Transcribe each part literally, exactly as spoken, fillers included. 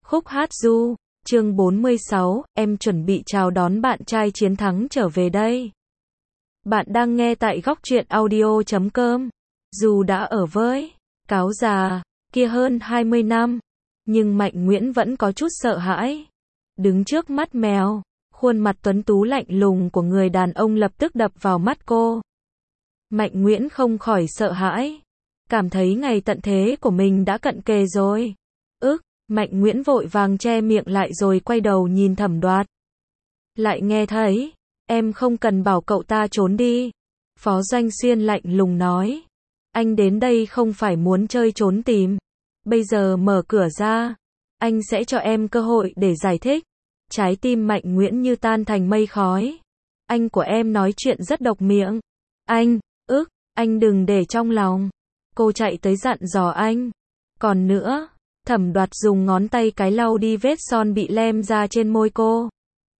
Khúc hát du, chương bốn mươi sáu, em chuẩn bị chào đón bạn trai chiến thắng trở về đây. Bạn đang nghe tại góc truyện audio chấm com. Dù đã ở với cáo già kia hơn hai mươi năm, nhưng Mạnh Nguyễn vẫn có chút sợ hãi. Đứng trước mắt mèo, khuôn mặt tuấn tú lạnh lùng của người đàn ông lập tức đập vào mắt cô. Mạnh Nguyễn không khỏi sợ hãi, cảm thấy ngày tận thế của mình đã cận kề rồi. Ức, Mạnh Nguyễn vội vàng che miệng lại rồi quay đầu nhìn Thẩm Đoạt. Lại nghe thấy, em không cần bảo cậu ta trốn đi. Phó Doanh Xuyên lạnh lùng nói. Anh đến đây không phải muốn chơi trốn tìm. Bây giờ mở cửa ra, anh sẽ cho em cơ hội để giải thích. Trái tim Mạnh Nguyễn như tan thành mây khói. Anh của em nói chuyện rất độc miệng. Anh, ức, anh đừng để trong lòng. Cô chạy tới dặn dò anh. Còn nữa, Thẩm Đoạt dùng ngón tay cái lau đi vết son bị lem ra trên môi cô.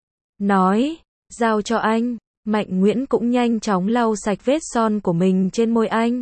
Nói, giao cho anh. Mạnh Nguyễn cũng nhanh chóng lau sạch vết son của mình trên môi anh.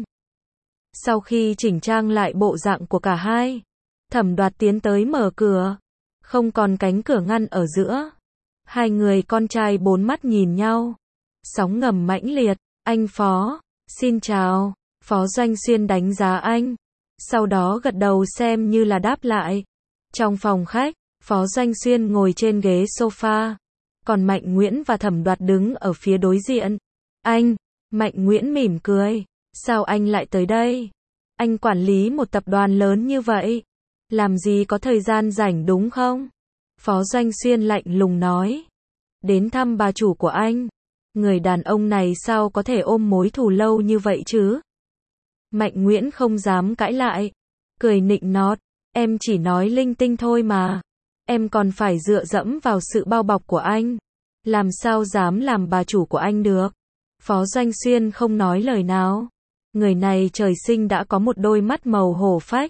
Sau khi chỉnh trang lại bộ dạng của cả hai, Thẩm Đoạt tiến tới mở cửa. Không còn cánh cửa ngăn ở giữa. Hai người con trai bốn mắt nhìn nhau. Sóng ngầm mãnh liệt. Anh Phó, xin chào. Phó Doanh Xuyên đánh giá anh. Sau đó gật đầu xem như là đáp lại. Trong phòng khách, Phó Doanh Xuyên ngồi trên ghế sofa. Còn Mạnh Nguyễn và Thẩm Đoạt đứng ở phía đối diện. Anh, Mạnh Nguyễn mỉm cười. Sao anh lại tới đây? Anh quản lý một tập đoàn lớn như vậy. Làm gì có thời gian rảnh đúng không? Phó Doanh Xuyên lạnh lùng nói. Đến thăm bà chủ của anh. Người đàn ông này sao có thể ôm mối thù lâu như vậy chứ? Mạnh Nguyễn không dám cãi lại. Cười nịnh nót. Em chỉ nói linh tinh thôi mà. Em còn phải dựa dẫm vào sự bao bọc của anh. Làm sao dám làm bà chủ của anh được? Phó Doanh Xuyên không nói lời nào. Người này trời sinh đã có một đôi mắt màu hổ phách.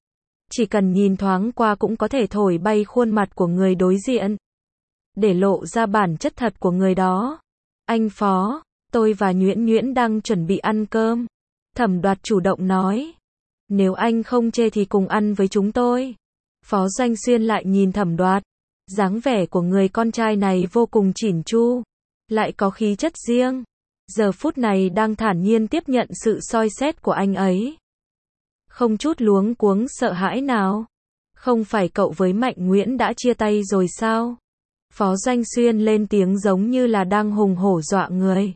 Chỉ cần nhìn thoáng qua cũng có thể thổi bay khuôn mặt của người đối diện. Để lộ ra bản chất thật của người đó. Anh Phó, tôi và Nhuyễn Nhuyễn đang chuẩn bị ăn cơm. Thẩm Đoạt chủ động nói. Nếu anh không chê thì cùng ăn với chúng tôi. Phó Doanh Xuyên lại nhìn Thẩm Đoạt. Dáng vẻ của người con trai này vô cùng chỉn chu. Lại có khí chất riêng. Giờ phút này đang thản nhiên tiếp nhận sự soi xét của anh ấy. Không chút luống cuống sợ hãi nào. Không phải cậu với Mạnh Nguyễn đã chia tay rồi sao? Phó Doanh Xuyên lên tiếng giống như là đang hùng hổ dọa người.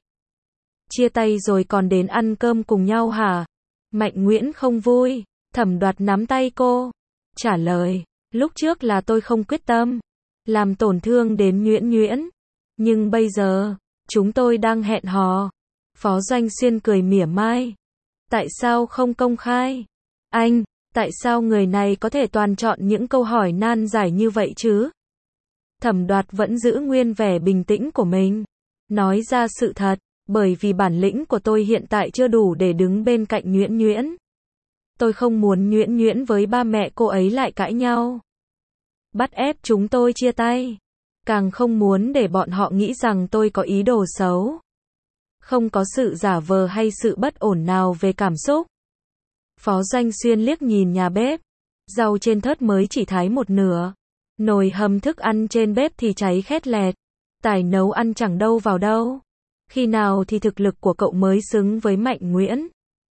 Chia tay rồi còn đến ăn cơm cùng nhau hả? Mạnh Nguyễn không vui. Thẩm Đoạt nắm tay cô. Trả lời, lúc trước là tôi không quyết tâm. Làm tổn thương đến Nhuyễn Nhuyễn. Nhưng bây giờ, chúng tôi đang hẹn hò. Phó Doanh Xuyên cười mỉa mai. Tại sao không công khai? Anh, tại sao người này có thể toàn chọn những câu hỏi nan giải như vậy chứ? Thẩm Đoạt vẫn giữ nguyên vẻ bình tĩnh của mình. Nói ra sự thật, bởi vì bản lĩnh của tôi hiện tại chưa đủ để đứng bên cạnh Nhuyễn Nhuyễn. Tôi không muốn Nhuyễn Nhuyễn với ba mẹ cô ấy lại cãi nhau. Bắt ép chúng tôi chia tay. Càng không muốn để bọn họ nghĩ rằng tôi có ý đồ xấu. Không có sự giả vờ hay sự bất ổn nào về cảm xúc. Phó Doanh Xuyên liếc nhìn nhà bếp. Rau trên thớt mới chỉ thái một nửa. Nồi hầm thức ăn trên bếp thì cháy khét lẹt. Tài nấu ăn chẳng đâu vào đâu. Khi nào thì thực lực của cậu mới xứng với Mạnh Nguyễn?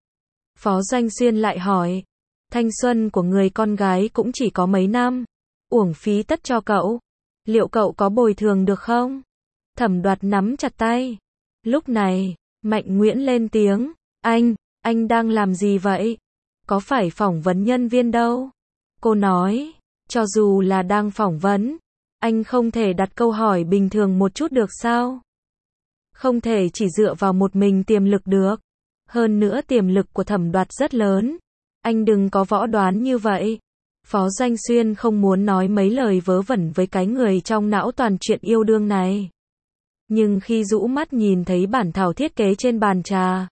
Phó Doanh Xuyên lại hỏi. Thanh xuân của người con gái cũng chỉ có mấy năm. Uổng phí tất cho cậu. Liệu cậu có bồi thường được không? Thẩm Đoạt nắm chặt tay. Lúc này, Mạnh Nguyễn lên tiếng. Anh, anh đang làm gì vậy? Có phải phỏng vấn nhân viên đâu? Cô nói, cho dù là đang phỏng vấn, anh không thể đặt câu hỏi bình thường một chút được sao? Không thể chỉ dựa vào một mình tiềm lực được. Hơn nữa tiềm lực của Thẩm Đoạt rất lớn. Anh đừng có võ đoán như vậy. Phó Doanh Xuyên không muốn nói mấy lời vớ vẩn với cái người trong não toàn chuyện yêu đương này. Nhưng khi rũ mắt nhìn thấy bản thảo thiết kế trên bàn trà,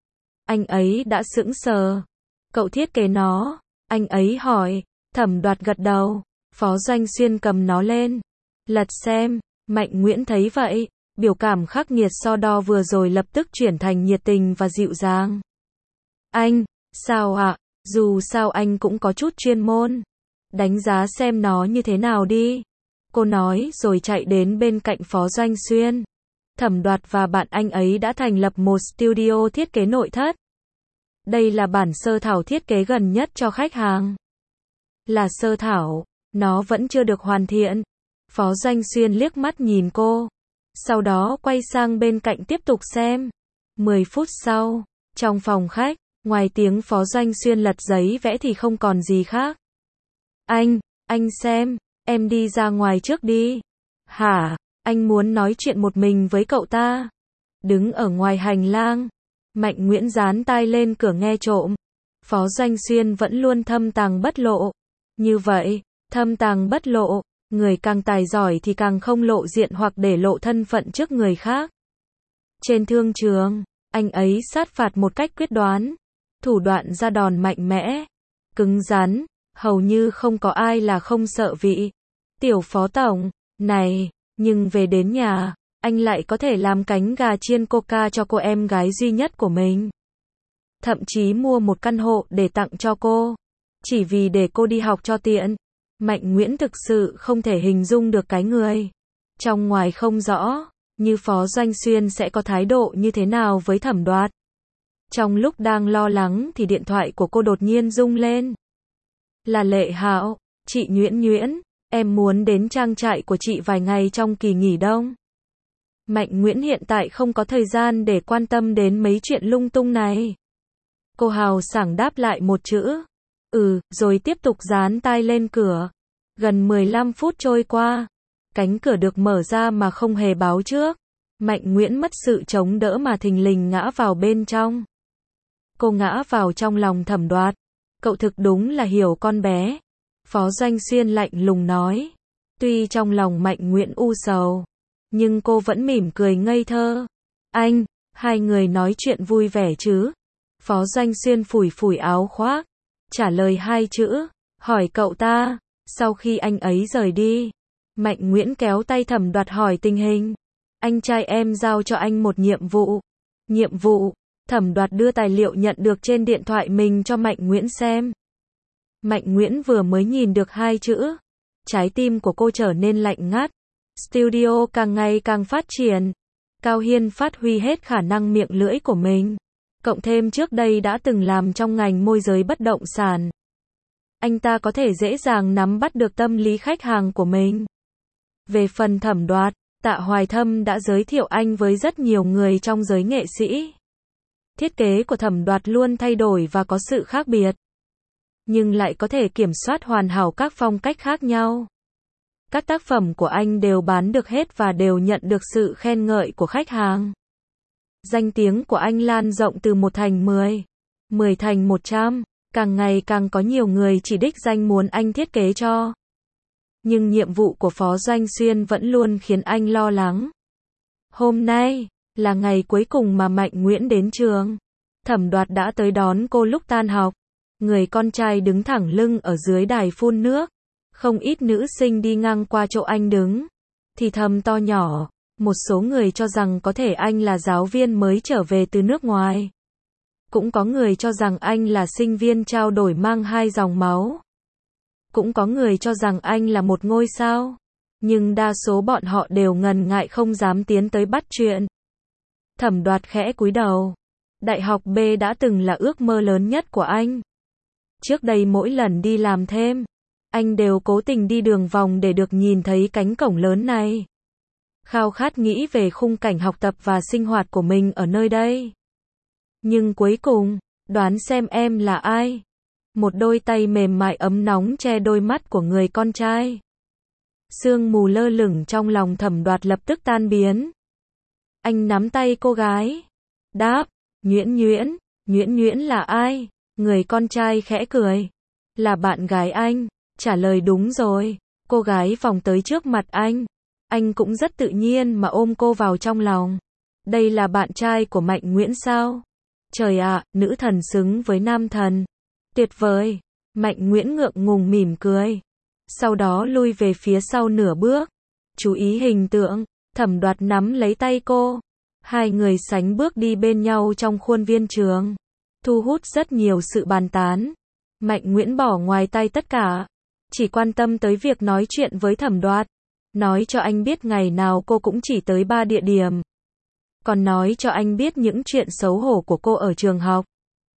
anh ấy đã sững sờ. Cậu thiết kế nó? Anh ấy hỏi. Thẩm Đoạt gật đầu. Phó Doanh Xuyên cầm nó lên. Lật xem. Mạnh Nguyễn thấy vậy. Biểu cảm khắc nghiệt so đo vừa rồi lập tức chuyển thành nhiệt tình và dịu dàng. Anh, sao ạ? Dù sao anh cũng có chút chuyên môn. đánh giá xem nó như thế nào đi. Cô nói rồi chạy đến bên cạnh Phó Doanh Xuyên. Thẩm Đoạt và bạn anh ấy đã thành lập một studio thiết kế nội thất. Đây là bản sơ thảo thiết kế gần nhất cho khách hàng. Là sơ thảo, nó vẫn chưa được hoàn thiện. Phó Doanh Xuyên liếc mắt nhìn cô. Sau đó quay sang bên cạnh tiếp tục xem. mười phút sau, trong phòng khách, ngoài tiếng Phó Doanh Xuyên lật giấy vẽ thì không còn gì khác. Anh, anh xem, em đi ra ngoài trước đi. Hả, anh muốn nói chuyện một mình với cậu ta. Đứng ở ngoài hành lang, Mạnh Nguyễn dán tai lên cửa nghe trộm. Phó Doanh Xuyên vẫn luôn thâm tàng bất lộ. Như vậy, thâm tàng bất lộ, người càng tài giỏi thì càng không lộ diện hoặc để lộ thân phận trước người khác. Trên thương trường, anh ấy sát phạt một cách quyết đoán, thủ đoạn ra đòn mạnh mẽ, cứng rắn, hầu như không có ai là không sợ vị. Tiểu Phó Tổng, này, nhưng về đến nhà, anh lại có thể làm cánh gà chiên coca cho cô em gái duy nhất của mình. Thậm chí mua một căn hộ để tặng cho cô, chỉ vì để cô đi học cho tiện. Mạnh Nguyễn thực sự không thể hình dung được cái người trong ngoài không rõ, như Phó Doanh Xuyên sẽ có thái độ như thế nào với Thẩm Đoạt. Trong lúc đang lo lắng thì điện thoại của cô đột nhiên rung lên. Là Lệ Hạo, chị Nhuyễn Nhuyễn, em muốn đến trang trại của chị vài ngày trong kỳ nghỉ đông. Mạnh Nguyễn hiện tại không có thời gian để quan tâm đến mấy chuyện lung tung này. Cô hào sảng đáp lại một chữ. Ừ, rồi tiếp tục dán tai lên cửa. Gần mười lăm phút trôi qua. Cánh cửa được mở ra mà không hề báo trước. Mạnh Nguyễn mất sự chống đỡ mà thình lình ngã vào bên trong. Cô ngã vào trong lòng Thẩm Đoạt. Cậu thực đúng là hiểu con bé. Phó Doanh Xuyên lạnh lùng nói. Tuy trong lòng Mạnh Nguyễn u sầu, nhưng cô vẫn mỉm cười ngây thơ. Anh, hai người nói chuyện vui vẻ chứ? Phó Doanh Xuyên phủi phủi áo khoác, trả lời hai chữ, hỏi cậu ta. Sau khi anh ấy rời đi, Mạnh Nguyễn kéo tay Thẩm Đoạt hỏi tình hình. Anh trai em giao cho anh một nhiệm vụ. Nhiệm vụ? Thẩm Đoạt đưa tài liệu nhận được trên điện thoại mình cho Mạnh Nguyễn xem. Mạnh Nguyễn vừa mới nhìn được hai chữ, trái tim của cô trở nên lạnh ngắt. Studio càng ngày càng phát triển. Cao Hiên phát huy hết khả năng miệng lưỡi của mình. Cộng thêm trước đây đã từng làm trong ngành môi giới bất động sản. Anh ta có thể dễ dàng nắm bắt được tâm lý khách hàng của mình. Về phần Thẩm Đoạt, Tạ Hoài Thâm đã giới thiệu anh với rất nhiều người trong giới nghệ sĩ. Thiết kế của Thẩm Đoạt luôn thay đổi và có sự khác biệt, nhưng lại có thể kiểm soát hoàn hảo các phong cách khác nhau. Các tác phẩm của anh đều bán được hết và đều nhận được sự khen ngợi của khách hàng. Danh tiếng của anh lan rộng từ một thành mười, mười thành một trăm, càng ngày càng có nhiều người chỉ đích danh muốn anh thiết kế cho. Nhưng nhiệm vụ của Phó Doanh Xuyên vẫn luôn khiến anh lo lắng. Hôm nay là ngày cuối cùng mà Mạnh Nguyễn đến trường. Thẩm Đoạt đã tới đón cô lúc tan học. Người con trai đứng thẳng lưng ở dưới đài phun nước. Không ít nữ sinh đi ngang qua chỗ anh đứng, thì thầm to nhỏ. Một số người cho rằng có thể anh là giáo viên mới trở về từ nước ngoài. Cũng có người cho rằng anh là sinh viên trao đổi mang hai dòng máu. Cũng có người cho rằng anh là một ngôi sao. Nhưng đa số bọn họ đều ngần ngại không dám tiến tới bắt chuyện. Thẩm Đoạt khẽ cúi đầu. Đại học B đã từng là ước mơ lớn nhất của anh. Trước đây mỗi lần đi làm thêm, anh đều cố tình đi đường vòng để được nhìn thấy cánh cổng lớn này. Khao khát nghĩ về khung cảnh học tập và sinh hoạt của mình ở nơi đây. Nhưng cuối cùng, đoán xem em là ai? Một đôi tay mềm mại ấm nóng che đôi mắt của người con trai. Sương mù lơ lửng trong lòng Thẩm Đoạt lập tức tan biến. Anh nắm tay cô gái. Đáp, Nhuyễn Nhuyễn. Nhuyễn Nhuyễn là ai? Người con trai khẽ cười. Là bạn gái anh. Trả lời đúng rồi. Cô gái vòng tới trước mặt anh. Anh cũng rất tự nhiên mà ôm cô vào trong lòng. Đây là bạn trai của Mạnh Nguyễn sao? Trời ạ, nữ thần xứng với nam thần. Tuyệt vời. Mạnh Nguyễn ngượng ngùng mỉm cười. Sau đó lui về phía sau nửa bước. Chú ý hình tượng. Thẩm Đoạt nắm lấy tay cô. Hai người sánh bước đi bên nhau trong khuôn viên trường. Thu hút rất nhiều sự bàn tán. Mạnh Nguyễn bỏ ngoài tay tất cả. chỉ quan tâm tới việc nói chuyện với Thẩm Đoạt. Nói cho anh biết ngày nào cô cũng chỉ tới ba địa điểm. Còn nói cho anh biết những chuyện xấu hổ của cô ở trường học.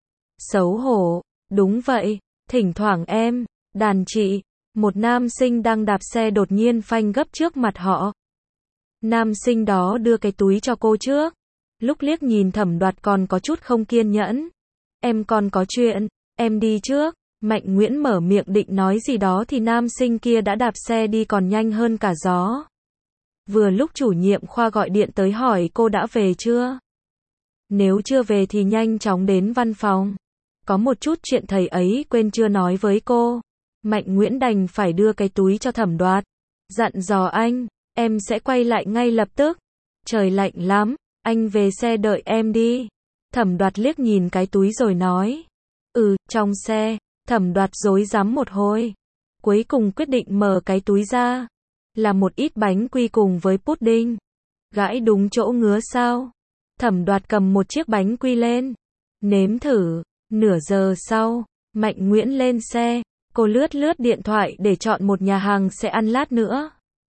Xấu hổ, đúng vậy, thỉnh thoảng em, đàn chị, một nam sinh đang đạp xe đột nhiên phanh gấp trước mặt họ. Nam sinh đó đưa cái túi cho cô trước. Lúc liếc nhìn Thẩm Đoạt còn có chút không kiên nhẫn. Em còn có chuyện, em đi trước. Mạnh Nguyễn mở miệng định nói gì đó thì nam sinh kia đã đạp xe đi còn nhanh hơn cả gió. Vừa lúc chủ nhiệm khoa gọi điện tới hỏi cô đã về chưa. Nếu chưa về thì nhanh chóng đến văn phòng. Có một chút chuyện thầy ấy quên chưa nói với cô. Mạnh Nguyễn đành phải đưa cái túi cho Thẩm Đoạt. Dặn dò anh, em sẽ quay lại ngay lập tức. Trời lạnh lắm, anh về xe đợi em đi. Thẩm Đoạt liếc nhìn cái túi rồi nói. Ừ, trong xe. Thẩm Đoạt rối rắm một hồi. Cuối cùng quyết định mở cái túi ra. Là một ít bánh quy cùng với pudding. Gãi đúng chỗ ngứa sao? Thẩm Đoạt cầm một chiếc bánh quy lên. Nếm thử. Nửa giờ sau, Mạnh Nguyễn lên xe. Cô lướt lướt điện thoại để chọn một nhà hàng sẽ ăn lát nữa.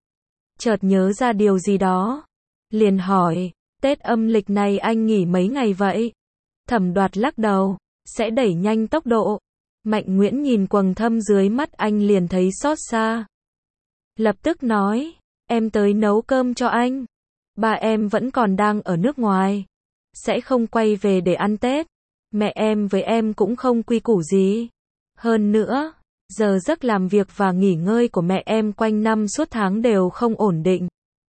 Chợt nhớ ra điều gì đó. Liền hỏi, Tết âm lịch này anh nghỉ mấy ngày vậy? Thẩm Đoạt lắc đầu, sẽ đẩy nhanh tốc độ. Mạnh Nguyễn nhìn quầng thâm dưới mắt anh liền thấy xót xa. Lập tức nói, em tới nấu cơm cho anh. Ba em vẫn còn đang ở nước ngoài. Sẽ không quay về để ăn Tết. Mẹ em với em cũng không quy củ gì. Hơn nữa, giờ giấc làm việc và nghỉ ngơi của mẹ em quanh năm suốt tháng đều không ổn định.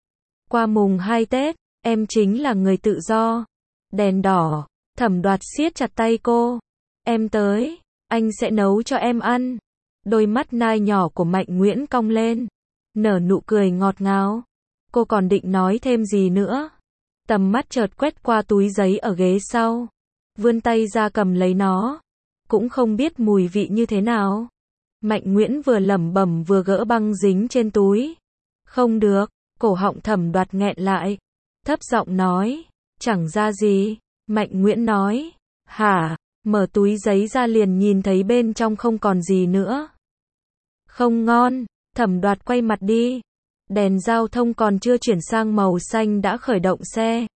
Qua mùng hai Tết, em chính là người tự do. Đèn đỏ, Thẩm Đoạt siết chặt tay cô. Em tới, anh sẽ nấu cho em ăn. Đôi mắt nai nhỏ của Mạnh Nguyễn cong lên. Nở nụ cười ngọt ngào. Cô còn định nói thêm gì nữa. Tầm mắt chợt quét qua túi giấy ở ghế sau. Vươn tay ra cầm lấy nó. Cũng không biết mùi vị như thế nào. Mạnh Nguyễn vừa lẩm bẩm vừa gỡ băng dính trên túi. Không được, cổ họng Thẩm Đoạt nghẹn lại. Thấp giọng nói, chẳng ra gì. Mạnh Nguyễn nói, hả, mở túi giấy ra liền nhìn thấy bên trong không còn gì nữa. Không ngon, Thẩm Đoạt quay mặt đi. Đèn giao thông còn chưa chuyển sang màu xanh đã khởi động xe.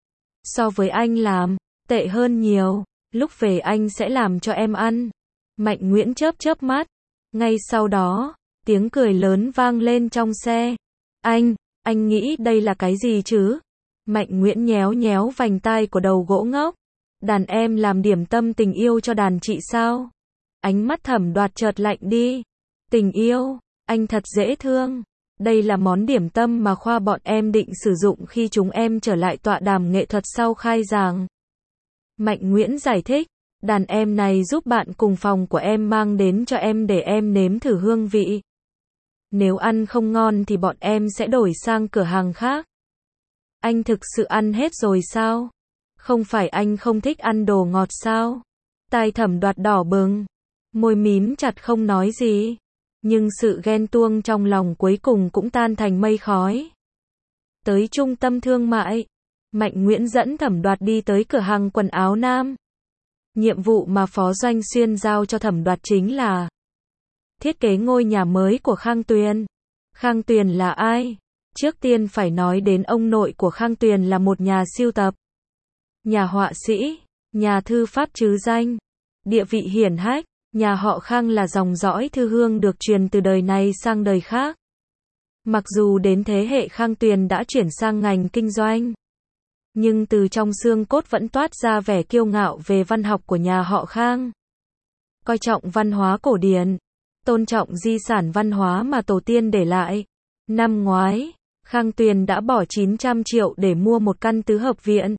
So với anh làm, tệ hơn nhiều. Lúc về anh sẽ làm cho em ăn. Mạnh Nguyễn chớp chớp mắt. Ngay sau đó, tiếng cười lớn vang lên trong xe. Anh, anh nghĩ đây là cái gì chứ? Mạnh Nguyễn nhéo nhéo vành tai của đầu gỗ ngốc. Đàn em làm điểm tâm tình yêu cho đàn chị sao? Ánh mắt Thẩm Đoạt chợt lạnh đi. Tình yêu, anh thật dễ thương. Đây là món điểm tâm mà khoa bọn em định sử dụng khi chúng em trở lại tọa đàm nghệ thuật sau khai giảng. Mạnh Nguyễn giải thích, đàn em này giúp bạn cùng phòng của em mang đến cho em để em nếm thử hương vị. Nếu ăn không ngon thì bọn em sẽ đổi sang cửa hàng khác. Anh thực sự ăn hết rồi sao? Không phải anh không thích ăn đồ ngọt sao? Tai Thẩm Đoạt đỏ bừng, môi mím chặt không nói gì. Nhưng sự ghen tuông trong lòng cuối cùng cũng tan thành mây khói. Tới trung tâm thương mại, Mạnh Nguyễn dẫn Thẩm Đoạt đi tới cửa hàng quần áo nam. Nhiệm vụ mà Phó Doanh Xuyên giao cho Thẩm Đoạt chính là thiết kế ngôi nhà mới của Khang Tuyền. Khang Tuyền là ai? Trước tiên phải nói đến ông nội của Khang Tuyền là một nhà sưu tập, nhà họa sĩ, nhà thư pháp trứ danh, địa vị hiển hách. Nhà họ Khang là dòng dõi thư hương được truyền từ đời này sang đời khác. Mặc dù đến thế hệ Khang Tuyền đã chuyển sang ngành kinh doanh, nhưng từ trong xương cốt vẫn toát ra vẻ kiêu ngạo về văn học của nhà họ Khang. Coi trọng văn hóa cổ điển, tôn trọng di sản văn hóa mà tổ tiên để lại. Năm ngoái, Khang Tuyền đã bỏ chín trăm triệu để mua một căn tứ hợp viện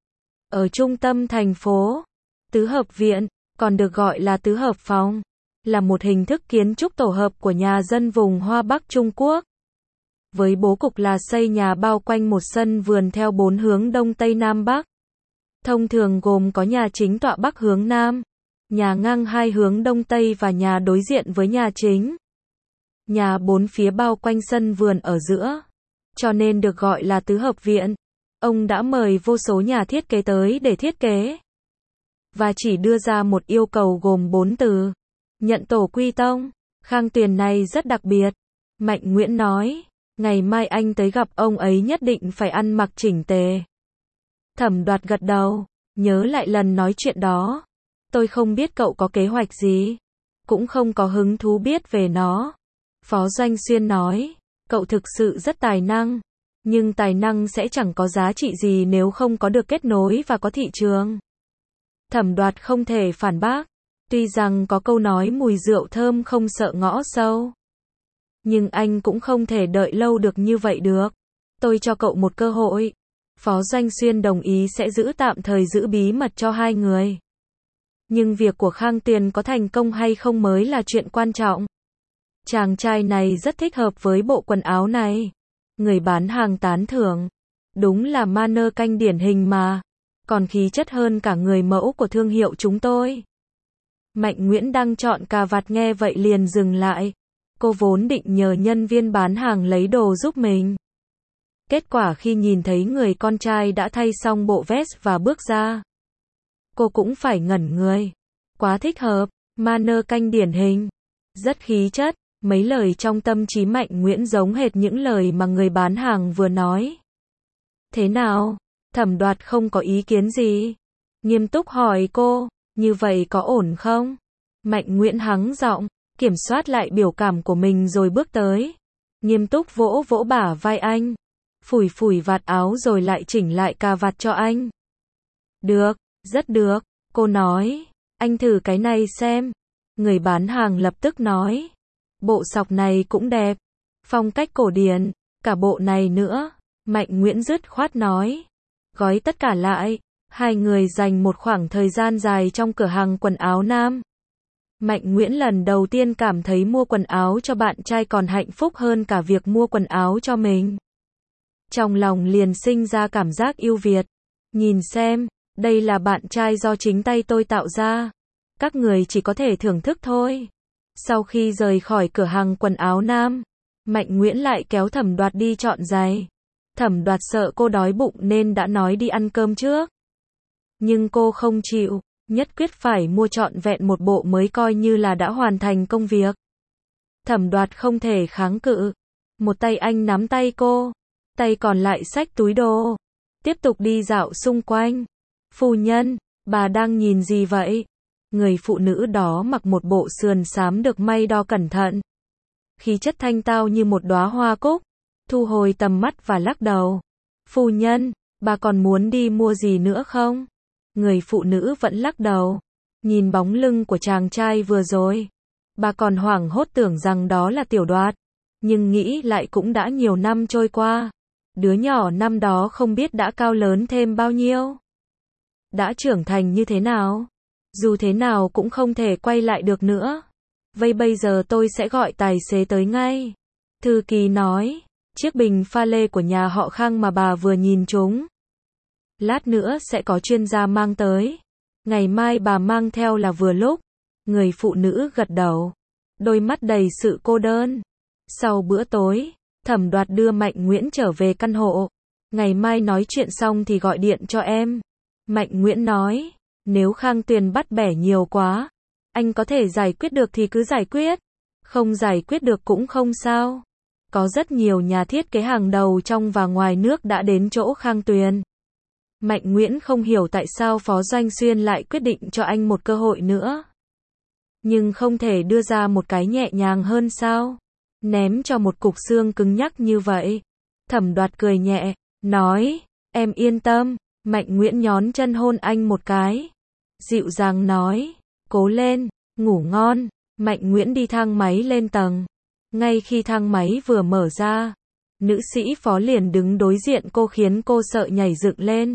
ở trung tâm thành phố. Tứ hợp viện, còn được gọi là tứ hợp phòng, là một hình thức kiến trúc tổ hợp của nhà dân vùng Hoa Bắc Trung Quốc. Với bố cục là xây nhà bao quanh một sân vườn theo bốn hướng Đông Tây Nam Bắc. Thông thường gồm có nhà chính tọa Bắc hướng Nam, nhà ngang hai hướng Đông Tây và nhà đối diện với nhà chính. Nhà bốn phía bao quanh sân vườn ở giữa, cho nên được gọi là tứ hợp viện. Ông đã mời vô số nhà thiết kế tới để thiết kế, và chỉ đưa ra một yêu cầu gồm bốn từ: nhận tổ quy tông, Khang Tuyền này rất đặc biệt. Mạnh Nguyễn nói, ngày mai anh tới gặp ông ấy nhất định phải ăn mặc chỉnh tề. Thẩm Đoạt gật đầu, nhớ lại lần nói chuyện đó. Tôi không biết cậu có kế hoạch gì, cũng không có hứng thú biết về nó. Phó Doanh Xuyên nói, cậu thực sự rất tài năng, nhưng tài năng sẽ chẳng có giá trị gì nếu không có được kết nối và có thị trường. Thẩm Đoạt không thể phản bác, tuy rằng có câu nói mùi rượu thơm không sợ ngõ sâu. Nhưng anh cũng không thể đợi lâu được như vậy được. Tôi cho cậu một cơ hội. Phó Doanh Xuyên đồng ý sẽ giữ tạm thời giữ bí mật cho hai người. Nhưng việc của Khang Tuyền có thành công hay không mới là chuyện quan trọng. Chàng trai này rất thích hợp với bộ quần áo này. Người bán hàng tán thưởng. Đúng là mannequin điển hình mà. Còn khí chất hơn cả người mẫu của thương hiệu chúng tôi. Mạnh Nguyễn đang chọn cà vạt nghe vậy liền dừng lại. Cô vốn định nhờ nhân viên bán hàng lấy đồ giúp mình. Kết quả khi nhìn thấy người con trai đã thay xong bộ vest và bước ra, cô cũng phải ngẩn người. Quá thích hợp, mannequin điển hình, rất khí chất. Mấy lời trong tâm trí Mạnh Nguyễn giống hệt những lời mà người bán hàng vừa nói. Thế nào? Thẩm Đoạt không có ý kiến gì. Nghiêm túc hỏi cô, như vậy có ổn không? Mạnh Nguyễn hắng giọng, kiểm soát lại biểu cảm của mình rồi bước tới. Nghiêm túc vỗ vỗ bả vai anh. Phủi phủi vạt áo rồi lại chỉnh lại cà vạt cho anh. Được, rất được, cô nói. Anh thử cái này xem. Người bán hàng lập tức nói. Bộ sọc này cũng đẹp. Phong cách cổ điển, cả bộ này nữa. Mạnh Nguyễn dứt khoát nói. Gói tất cả lại. Hai người dành một khoảng thời gian dài trong cửa hàng quần áo nam. Mạnh Nguyễn lần đầu tiên cảm thấy mua quần áo cho bạn trai còn hạnh phúc hơn cả việc mua quần áo cho mình. Trong lòng liền sinh ra cảm giác yêu Việt. Nhìn xem, đây là bạn trai do chính tay tôi tạo ra. Các người chỉ có thể thưởng thức thôi. Sau khi rời khỏi cửa hàng quần áo nam, Mạnh Nguyễn lại kéo Thẩm Đoạt đi chọn giày. Thẩm Đoạt sợ cô đói bụng nên đã nói đi ăn cơm trước. Nhưng cô không chịu, nhất quyết phải mua trọn vẹn một bộ mới coi như là đã hoàn thành công việc. Thẩm Đoạt không thể kháng cự. Một tay anh nắm tay cô, tay còn lại xách túi đồ. Tiếp tục đi dạo xung quanh. Phu nhân, bà đang nhìn gì vậy? Người phụ nữ đó mặc một bộ sườn xám được may đo cẩn thận. Khí chất thanh tao như một đóa hoa cúc. Thu hồi tầm mắt và lắc đầu. Phu nhân, bà còn muốn đi mua gì nữa không? Người phụ nữ vẫn lắc đầu. Nhìn bóng lưng của chàng trai vừa rồi, bà còn hoảng hốt tưởng rằng đó là Tiểu Đoạt. Nhưng nghĩ lại cũng đã nhiều năm trôi qua. Đứa nhỏ năm đó không biết đã cao lớn thêm bao nhiêu. Đã trưởng thành như thế nào. Dù thế nào cũng không thể quay lại được nữa. Vậy bây giờ tôi sẽ gọi tài xế tới ngay. Thư ký nói. Chiếc bình pha lê của nhà họ Khang mà bà vừa nhìn trúng. Lát nữa sẽ có chuyên gia mang tới. Ngày mai bà mang theo là vừa lúc. Người phụ nữ gật đầu. Đôi mắt đầy sự cô đơn. Sau bữa tối, Thẩm Đoạt đưa Mạnh Nguyễn trở về căn hộ. Ngày mai nói chuyện xong thì gọi điện cho em. Mạnh Nguyễn nói. Nếu Khang Tuyền bắt bẻ nhiều quá, anh có thể giải quyết được thì cứ giải quyết. Không giải quyết được cũng không sao. Có rất nhiều nhà thiết kế hàng đầu trong và ngoài nước đã đến chỗ Khang Tuyền. Mạnh Nguyễn không hiểu tại sao Phó Doanh Xuyên lại quyết định cho anh một cơ hội nữa. Nhưng không thể đưa ra một cái nhẹ nhàng hơn sao? Ném cho một cục xương cứng nhắc như vậy. Thẩm Đoạt cười nhẹ, nói, em yên tâm. Mạnh Nguyễn nhón chân hôn anh một cái. Dịu dàng nói, cố lên, ngủ ngon. Mạnh Nguyễn đi thang máy lên tầng. Ngay khi thang máy vừa mở ra, nữ sĩ Phó liền đứng đối diện cô khiến cô sợ nhảy dựng lên.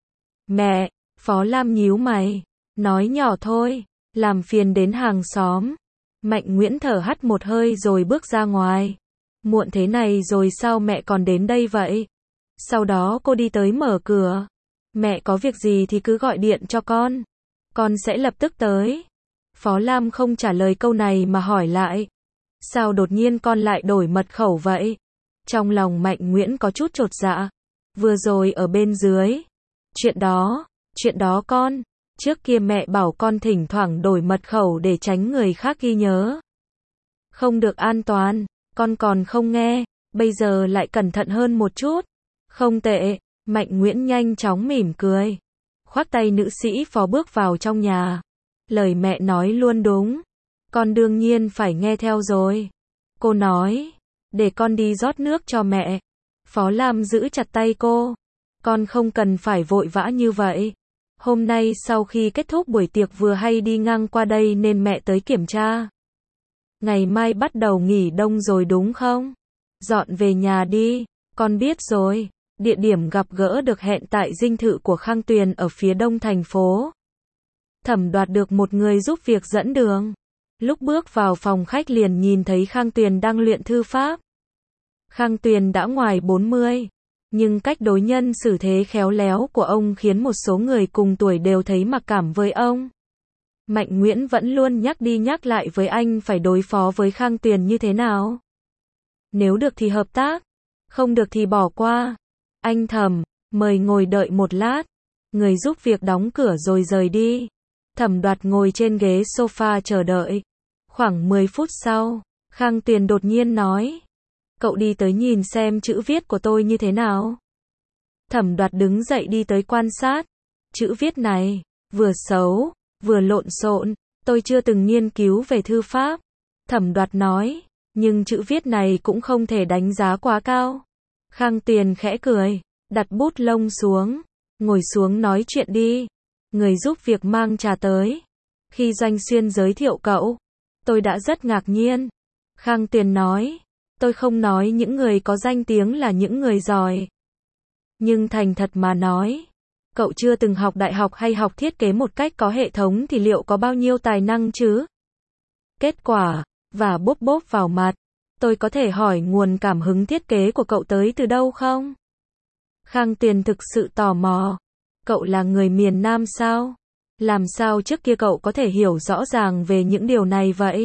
Mẹ, Phó Lam nhíu mày, nói nhỏ thôi, làm phiền đến hàng xóm. Mạnh Nguyễn thở hắt một hơi rồi bước ra ngoài. Muộn thế này rồi sao mẹ còn đến đây vậy? Sau đó cô đi tới mở cửa. Mẹ có việc gì thì cứ gọi điện cho con. Con sẽ lập tức tới. Phó Lam không trả lời câu này mà hỏi lại. Sao đột nhiên con lại đổi mật khẩu vậy? Trong lòng Mạnh Nguyễn có chút chột dạ. Vừa rồi ở bên dưới. Chuyện đó, chuyện đó con. Trước kia mẹ bảo con thỉnh thoảng đổi mật khẩu để tránh người khác ghi nhớ. Không được an toàn, con còn không nghe, bây giờ lại cẩn thận hơn một chút. Không tệ, Mạnh Nguyễn nhanh chóng mỉm cười. Khoác tay nữ sĩ phó bước vào trong nhà. Lời mẹ nói luôn đúng. Con đương nhiên phải nghe theo rồi. Cô nói, để con đi rót nước cho mẹ. Phó Lam giữ chặt tay cô. Con không cần phải vội vã như vậy. Hôm nay sau khi kết thúc buổi tiệc vừa hay đi ngang qua đây nên mẹ tới kiểm tra. Ngày mai bắt đầu nghỉ đông rồi đúng không? Dọn về nhà đi, con biết rồi. Địa điểm gặp gỡ được hẹn tại dinh thự của Khang Tuyền ở phía đông thành phố. Thẩm Đoạt được một người giúp việc dẫn đường. Lúc bước vào phòng khách liền nhìn thấy Khang Tuyền đang luyện thư pháp. Khang Tuyền đã ngoài bốn mươi, nhưng cách đối nhân xử thế khéo léo của ông khiến một số người cùng tuổi đều thấy mặc cảm với ông. Mạnh Nguyễn vẫn luôn nhắc đi nhắc lại với anh phải đối phó với Khang Tuyền như thế nào. Nếu được thì hợp tác, không được thì bỏ qua. Anh Thẩm, mời ngồi đợi một lát. Người giúp việc đóng cửa rồi rời đi. Thẩm Đoạt ngồi trên ghế sofa chờ đợi. Khoảng mười phút sau, Khang Tuyền đột nhiên nói. Cậu đi tới nhìn xem chữ viết của tôi như thế nào. Thẩm Đoạt đứng dậy đi tới quan sát. Chữ viết này, vừa xấu, vừa lộn xộn, tôi chưa từng nghiên cứu về thư pháp. Thẩm Đoạt nói, nhưng chữ viết này cũng không thể đánh giá quá cao. Khang Tuyền khẽ cười, đặt bút lông xuống, ngồi xuống nói chuyện đi. Người giúp việc mang trà tới. Khi Doanh Xuyên giới thiệu cậu, tôi đã rất ngạc nhiên. Khang Tuyền nói, tôi không nói những người có danh tiếng là những người giỏi. Nhưng thành thật mà nói, cậu chưa từng học đại học hay học thiết kế một cách có hệ thống thì liệu có bao nhiêu tài năng chứ? Kết quả, và bốp bốp vào mặt, tôi có thể hỏi nguồn cảm hứng thiết kế của cậu tới từ đâu không? Khang Tuyền thực sự tò mò. Cậu là người miền Nam sao? Làm sao trước kia cậu có thể hiểu rõ ràng về những điều này vậy?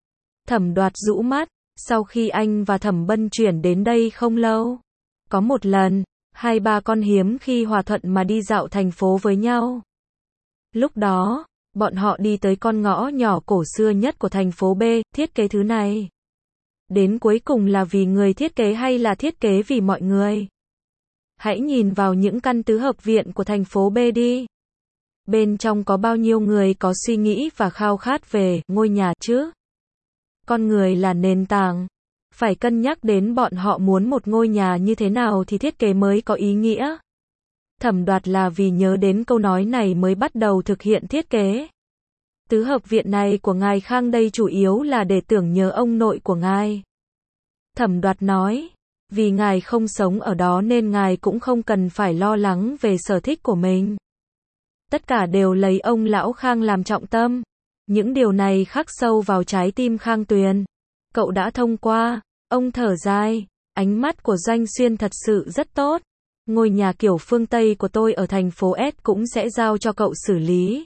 Thẩm Đoạt rũ mắt, sau khi anh và Thẩm Bân chuyển đến đây không lâu. Có một lần, hai ba con hiếm khi hòa thuận mà đi dạo thành phố với nhau. Lúc đó, bọn họ đi tới con ngõ nhỏ cổ xưa nhất của thành phố B, thiết kế thứ này. Đến cuối cùng là vì người thiết kế hay là thiết kế vì mọi người? Hãy nhìn vào những căn tứ hợp viện của thành phố B đi. Bên trong có bao nhiêu người có suy nghĩ và khao khát về ngôi nhà chứ? Con người là nền tảng. Phải cân nhắc đến bọn họ muốn một ngôi nhà như thế nào thì thiết kế mới có ý nghĩa. Thẩm Đoạt là vì nhớ đến câu nói này mới bắt đầu thực hiện thiết kế. Tứ hợp viện này của ngài Khang đây chủ yếu là để tưởng nhớ ông nội của ngài. Thẩm Đoạt nói, vì ngài không sống ở đó nên ngài cũng không cần phải lo lắng về sở thích của mình. Tất cả đều lấy ông lão Khang làm trọng tâm. Những điều này khắc sâu vào trái tim Khang Tuyền. Cậu đã thông qua. Ông thở dài. Ánh mắt của Doanh Xuyên thật sự rất tốt. Ngôi nhà kiểu phương Tây của tôi ở thành phố S cũng sẽ giao cho cậu xử lý.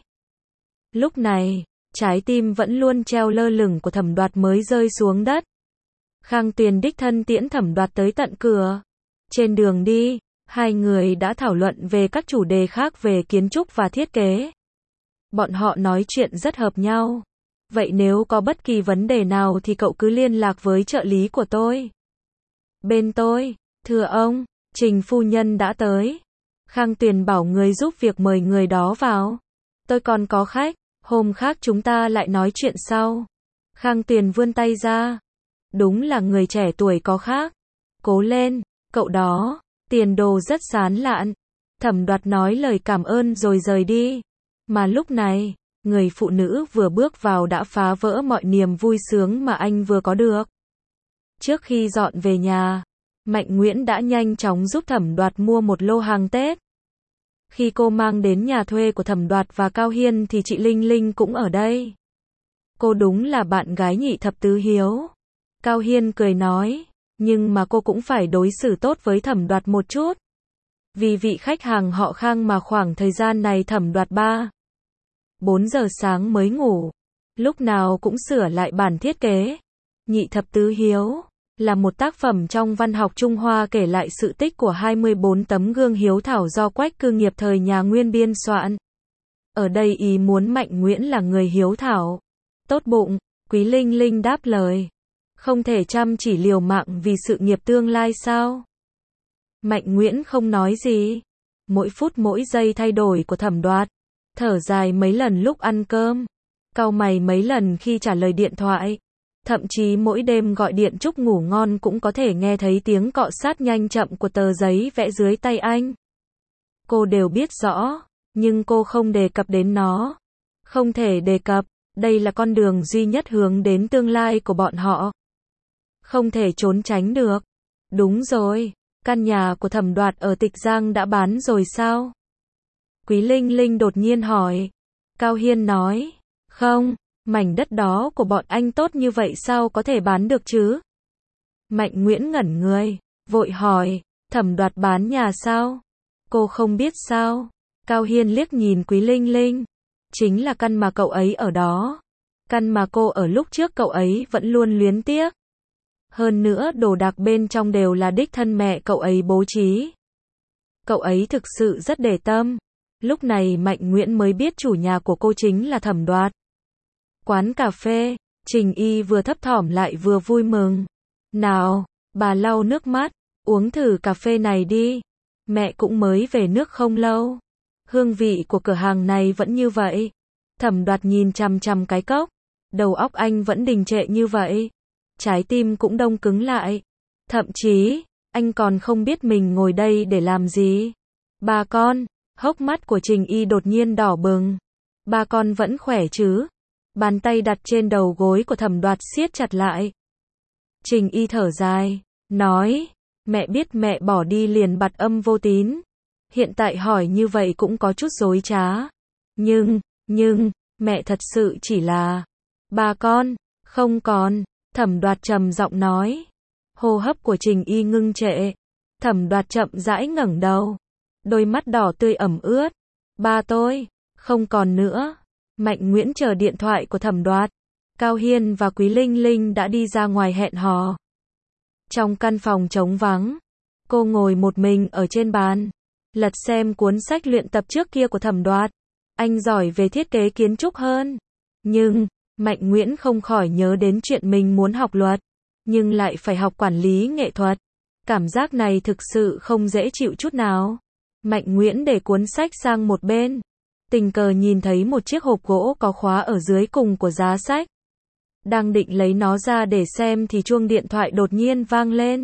Lúc này, trái tim vẫn luôn treo lơ lửng của Thẩm Đoạt mới rơi xuống đất. Khang Tuyền đích thân tiễn Thẩm Đoạt tới tận cửa. Trên đường đi, hai người đã thảo luận về các chủ đề khác về kiến trúc và thiết kế. Bọn họ nói chuyện rất hợp nhau. Vậy nếu có bất kỳ vấn đề nào thì cậu cứ liên lạc với trợ lý của tôi. Bên tôi, thưa ông, Trình phu nhân đã tới. Khang Tuyền bảo người giúp việc mời người đó vào. Tôi còn có khách, hôm khác chúng ta lại nói chuyện sau. Khang Tuyền vươn tay ra. Đúng là người trẻ tuổi có khác. Cố lên, cậu đó, tiền đồ rất sán lạn. Thẩm Đoạt nói lời cảm ơn rồi rời đi. Mà lúc này, người phụ nữ vừa bước vào đã phá vỡ mọi niềm vui sướng mà anh vừa có được. Trước khi dọn về nhà, Mạnh Nguyễn đã nhanh chóng giúp Thẩm Đoạt mua một lô hàng Tết. Khi cô mang đến nhà thuê của Thẩm Đoạt và Cao Hiên thì chị Linh Linh cũng ở đây. Cô đúng là bạn gái nhị thập tứ hiếu. Cao Hiên cười nói, nhưng mà cô cũng phải đối xử tốt với Thẩm Đoạt một chút. Vì vị khách hàng họ Khang mà khoảng thời gian này Thẩm Đoạt ba, bốn giờ sáng mới ngủ. Lúc nào cũng sửa lại bản thiết kế. Nhị thập tứ hiếu là một tác phẩm trong văn học Trung Hoa kể lại sự tích của hai mươi bốn tấm gương hiếu thảo do Quách Cư Nghiệp thời nhà Nguyên biên soạn. Ở đây ý muốn Mạnh Nguyễn là người hiếu thảo, tốt bụng. Quý Linh Linh đáp lời, Không thể chăm chỉ liều mạng vì sự nghiệp tương lai sao? Mạnh Nguyễn không nói gì. Mỗi phút mỗi giây thay đổi của Thẩm Đoạt. Thở dài mấy lần lúc ăn cơm. Cau mày mấy lần khi trả lời điện thoại. Thậm chí mỗi đêm gọi điện chúc ngủ ngon cũng có thể nghe thấy tiếng cọ sát nhanh chậm của tờ giấy vẽ dưới tay anh. Cô đều biết rõ, nhưng cô không đề cập đến nó. Không thể đề cập, đây là con đường duy nhất hướng đến tương lai của bọn họ. Không thể trốn tránh được. Đúng rồi, căn nhà của Thẩm Đoạt ở Tịch Giang đã bán rồi sao? Quý Linh Linh đột nhiên hỏi. Cao Hiên nói, không, mảnh đất đó của bọn anh tốt như vậy sao có thể bán được chứ? Mạnh Nguyễn ngẩn người, vội hỏi, Thẩm Đoạt bán nhà sao? Cô không biết sao? Cao Hiên liếc nhìn Quý Linh Linh. Chính là căn mà cậu ấy ở đó. Căn mà cô ở lúc trước cậu ấy vẫn luôn luyến tiếc. Hơn nữa đồ đạc bên trong đều là đích thân mẹ cậu ấy bố trí. Cậu ấy thực sự rất để tâm. Lúc này Mạnh Nguyễn mới biết chủ nhà của cô chính là Thẩm Đoạt. Quán cà phê, Trình Y vừa thấp thỏm lại vừa vui mừng. Nào, bà lau nước mắt, uống thử cà phê này đi. Mẹ cũng mới về nước không lâu. Hương vị của cửa hàng này vẫn như vậy. Thẩm Đoạt nhìn chằm chằm cái cốc. Đầu óc anh vẫn đình trệ như vậy. Trái tim cũng đông cứng lại. Thậm chí, anh còn không biết mình ngồi đây để làm gì. Ba con, hốc mắt của Trình Y đột nhiên đỏ bừng. Ba con vẫn khỏe chứ? Bàn tay đặt trên đầu gối của Thẩm Đoạt siết chặt lại. Trình Y thở dài, nói, mẹ biết mẹ bỏ đi liền bặt âm vô tín. Hiện tại hỏi như vậy cũng có chút dối trá. Nhưng, nhưng, mẹ thật sự chỉ là ba con, không còn. Thẩm Đoạt trầm giọng nói. Hô hấp của Trình Y ngưng trệ. Thẩm Đoạt chậm rãi ngẩng đầu. Đôi mắt đỏ tươi ẩm ướt. Ba tôi, không còn nữa. Mạnh Nguyễn chờ điện thoại của Thẩm Đoạt. Cao Hiên và Quý Linh Linh đã đi ra ngoài hẹn hò. Trong căn phòng trống vắng, cô ngồi một mình ở trên bàn, lật xem cuốn sách luyện tập trước kia của Thẩm Đoạt. Anh giỏi về thiết kế kiến trúc hơn. Nhưng, Mạnh Nguyễn không khỏi nhớ đến chuyện mình muốn học luật, nhưng lại phải học quản lý nghệ thuật. Cảm giác này thực sự không dễ chịu chút nào. Mạnh Nguyễn để cuốn sách sang một bên. Tình cờ nhìn thấy một chiếc hộp gỗ có khóa ở dưới cùng của giá sách. Đang định lấy nó ra để xem thì chuông điện thoại đột nhiên vang lên.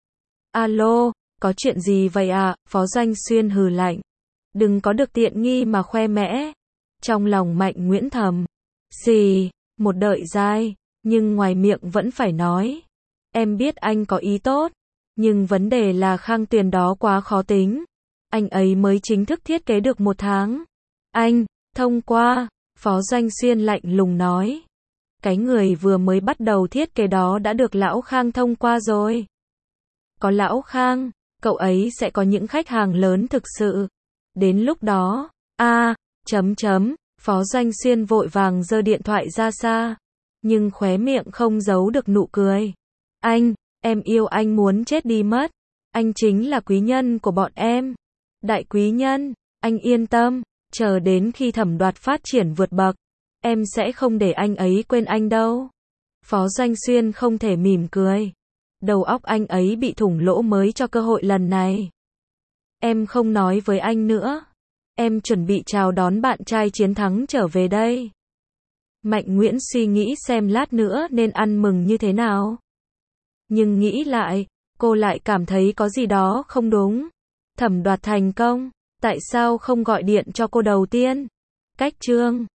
Alo, có chuyện gì vậy ạ? À? Phó Doanh Xuyên hừ lạnh. Đừng có được tiện nghi mà khoe mẽ. Trong lòng Mạnh Nguyễn thầm. Xì, một đợi dai, nhưng ngoài miệng vẫn phải nói. Em biết anh có ý tốt, nhưng vấn đề là Khang Tuyền đó quá khó tính. Anh ấy mới chính thức thiết kế được một tháng. Anh, thông qua, Phó Doanh Xuyên lạnh lùng nói. Cái người vừa mới bắt đầu thiết kế đó đã được Lão Khang thông qua rồi. Có Lão Khang, cậu ấy sẽ có những khách hàng lớn thực sự. Đến lúc đó, a à, chấm chấm, Phó Doanh Xuyên vội vàng giơ điện thoại ra xa. Nhưng khóe miệng không giấu được nụ cười. Anh, em yêu anh muốn chết đi mất. Anh chính là quý nhân của bọn em. Đại quý nhân, anh yên tâm. Chờ đến khi Thẩm Đoạt phát triển vượt bậc, em sẽ không để anh ấy quên anh đâu. Phó Doanh Xuyên không thể mỉm cười. Đầu óc anh ấy bị thủng lỗ mới cho cơ hội lần này. Em không nói với anh nữa. Em chuẩn bị chào đón bạn trai chiến thắng trở về đây. Mạnh Nguyễn suy nghĩ xem lát nữa nên ăn mừng như thế nào. Nhưng nghĩ lại, cô lại cảm thấy có gì đó không đúng. Thẩm Đoạt thành công, tại sao không gọi điện cho cô đầu tiên? Cách chương